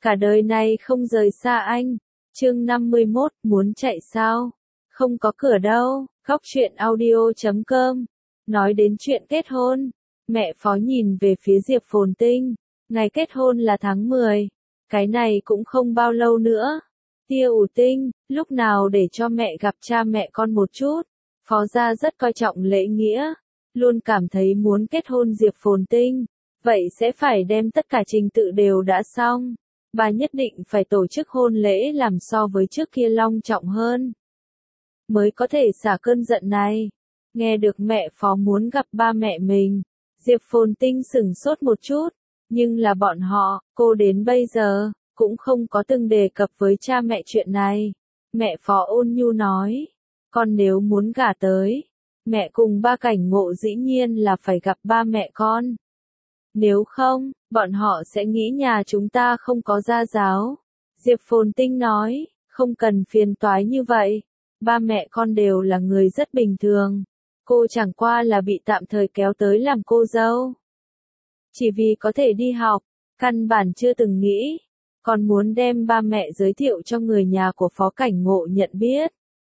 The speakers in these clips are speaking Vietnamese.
cả đời này không rời xa anh. Chương 51, muốn chạy sao? Không có cửa đâu. Góc truyện audio.com. Nói đến chuyện kết hôn, mẹ Phó nhìn về phía Diệp Phồn Tinh. Ngày kết hôn là tháng 10. Cái này cũng không bao lâu nữa. Tia ủ tinh, lúc nào để cho mẹ gặp cha mẹ con một chút. Phó gia rất coi trọng lễ nghĩa, luôn cảm thấy muốn kết hôn Diệp Phồn Tinh, vậy sẽ phải đem tất cả trình tự đều đã xong. Bà nhất định phải tổ chức hôn lễ làm so với trước kia long trọng hơn, mới có thể xả cơn giận này. Nghe được mẹ Phó muốn gặp ba mẹ mình, Diệp Phồn Tinh sửng sốt một chút, nhưng là bọn họ, cô đến bây giờ, cũng không có từng đề cập với cha mẹ chuyện này. Mẹ Phó ôn nhu nói, con nếu muốn gả tới, mẹ cùng ba Cảnh Ngộ dĩ nhiên là phải gặp ba mẹ con. Nếu không, bọn họ sẽ nghĩ nhà chúng ta không có gia giáo. Diệp Phồn Tinh nói, không cần phiền toái như vậy. Ba mẹ con đều là người rất bình thường. Cô chẳng qua là bị tạm thời kéo tới làm cô dâu. Chỉ vì có thể đi học, căn bản chưa từng nghĩ. Còn muốn đem ba mẹ giới thiệu cho người nhà của Phó Cảnh Ngộ nhận biết.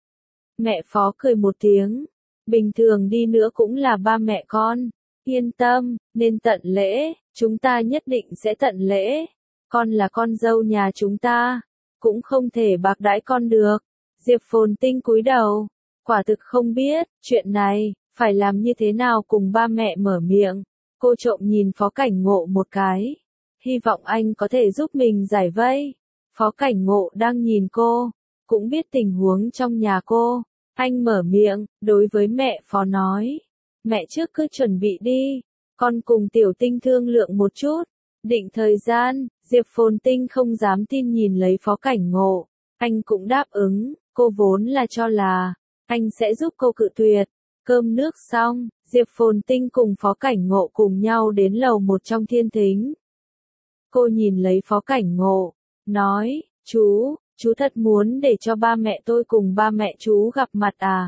Mẹ Phó cười một tiếng. Bình thường đi nữa cũng là ba mẹ con. Yên tâm, nên tận lễ, chúng ta nhất định sẽ tận lễ. Con là con dâu nhà chúng ta, cũng không thể bạc đãi con được. Diệp Phồn Tinh cúi đầu, quả thực không biết, chuyện này, phải làm như thế nào cùng ba mẹ mở miệng. Cô trộm nhìn Phó Cảnh Ngộ một cái, hy vọng anh có thể giúp mình giải vây. Phó Cảnh Ngộ đang nhìn cô, cũng biết tình huống trong nhà cô. Anh mở miệng, đối với mẹ Phó nói, mẹ trước cứ chuẩn bị đi, con cùng Tiểu Tinh thương lượng một chút. Định thời gian, Diệp Phồn Tinh không dám tin nhìn lấy Phó Cảnh Ngộ. Anh cũng đáp ứng, cô vốn là cho là, anh sẽ giúp cô cự tuyệt. Cơm nước xong, Diệp Phồn Tinh cùng Phó Cảnh Ngộ cùng nhau đến lầu một trong thiên thính. Cô nhìn lấy Phó Cảnh Ngộ, nói, chú thật muốn để cho ba mẹ tôi cùng ba mẹ chú gặp mặt à?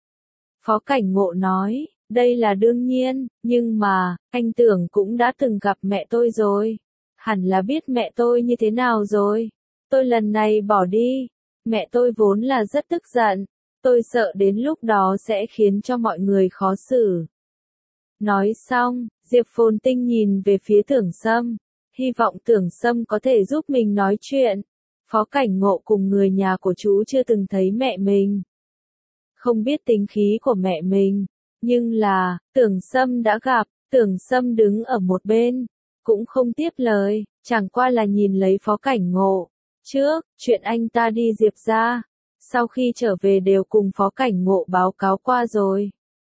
Phó Cảnh Ngộ nói, đây là đương nhiên, nhưng mà, anh tưởng cũng đã từng gặp mẹ tôi rồi. Hẳn là biết mẹ tôi như thế nào rồi. Tôi lần này bỏ đi, mẹ tôi vốn là rất tức giận. Tôi sợ đến lúc đó sẽ khiến cho mọi người khó xử. Nói xong, Diệp Phồn Tinh nhìn về phía Tưởng Sâm, hy vọng Tưởng Sâm có thể giúp mình nói chuyện. Phó Cảnh Ngộ cùng người nhà của chú chưa từng thấy mẹ mình, không biết tính khí của mẹ mình, nhưng là, Tưởng Sâm đã gặp. Tưởng Sâm đứng ở một bên, cũng không tiếp lời, chẳng qua là nhìn lấy Phó Cảnh Ngộ. Trước, chuyện anh ta đi Diệp ra, sau khi trở về đều cùng Phó Cảnh Ngộ báo cáo qua rồi.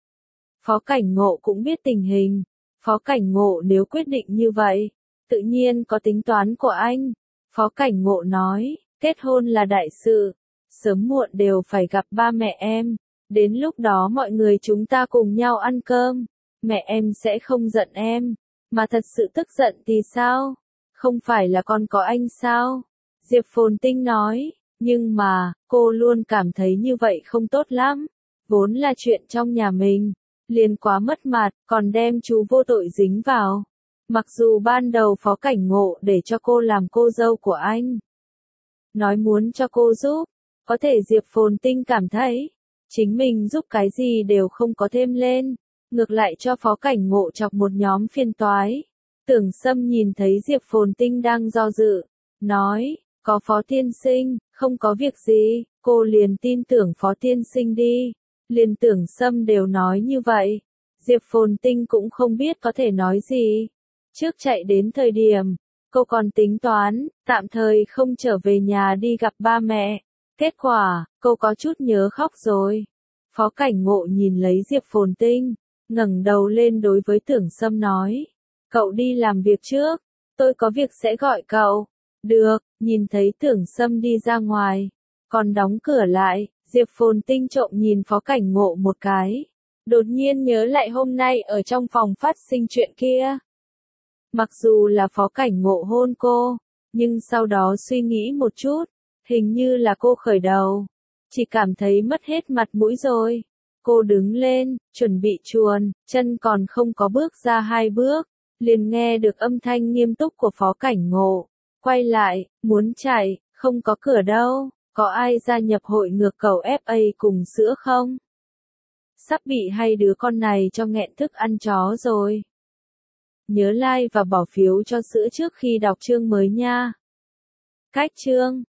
Phó Cảnh Ngộ cũng biết tình hình. Phó Cảnh Ngộ nếu quyết định như vậy, tự nhiên có tính toán của anh. Phó Cảnh Ngộ nói, kết hôn là đại sự, sớm muộn đều phải gặp ba mẹ em. Đến lúc đó mọi người chúng ta cùng nhau ăn cơm, mẹ em sẽ không giận em, mà thật sự tức giận thì sao? Không phải là con có anh sao? Diệp Phồn Tinh nói, nhưng mà, cô luôn cảm thấy như vậy không tốt lắm. Vốn là chuyện trong nhà mình, liền quá mất mặt, còn đem chú vô tội dính vào. Mặc dù ban đầu Phó Cảnh Ngộ để cho cô làm cô dâu của anh, nói muốn cho cô giúp, có thể Diệp Phồn Tinh cảm thấy, chính mình giúp cái gì đều không có thêm lên, ngược lại cho Phó Cảnh Ngộ chọc một nhóm phiền toái. Tưởng Sâm nhìn thấy Diệp Phồn Tinh đang do dự, nói, có Phó tiên sinh, không có việc gì, cô liền tin tưởng Phó tiên sinh đi. Liền Tưởng Sâm đều nói như vậy, Diệp Phồn Tinh cũng không biết có thể nói gì. Trước chạy đến thời điểm, cô còn tính toán, tạm thời không trở về nhà đi gặp ba mẹ. Kết quả, cô có chút nhớ khóc rồi. Phó Cảnh Ngộ nhìn lấy Diệp Phồn Tinh, ngẩng đầu lên đối với Tưởng Sâm nói, cậu đi làm việc trước, tôi có việc sẽ gọi cậu. Được, nhìn thấy Tưởng Sâm đi ra ngoài, còn đóng cửa lại, Diệp Phồn Tinh trộm nhìn Phó Cảnh Ngộ một cái. Đột nhiên nhớ lại hôm nay ở trong phòng phát sinh chuyện kia. Mặc dù là Phó Cảnh Ngộ hôn cô, nhưng sau đó suy nghĩ một chút, hình như là cô khởi đầu. Chỉ cảm thấy mất hết mặt mũi rồi. Cô đứng lên, chuẩn bị chuồn, chân còn không có bước ra 2 bước, liền nghe được âm thanh nghiêm túc của Phó Cảnh Ngộ. Quay lại, muốn chạy, không có cửa đâu, có ai gia nhập hội ngược cầu FA cùng sữa không? Sắp bị hai đứa con này cho nghẹn thức ăn chó rồi. Nhớ like và bỏ phiếu cho sữa trước khi đọc chương mới nha. Cách chương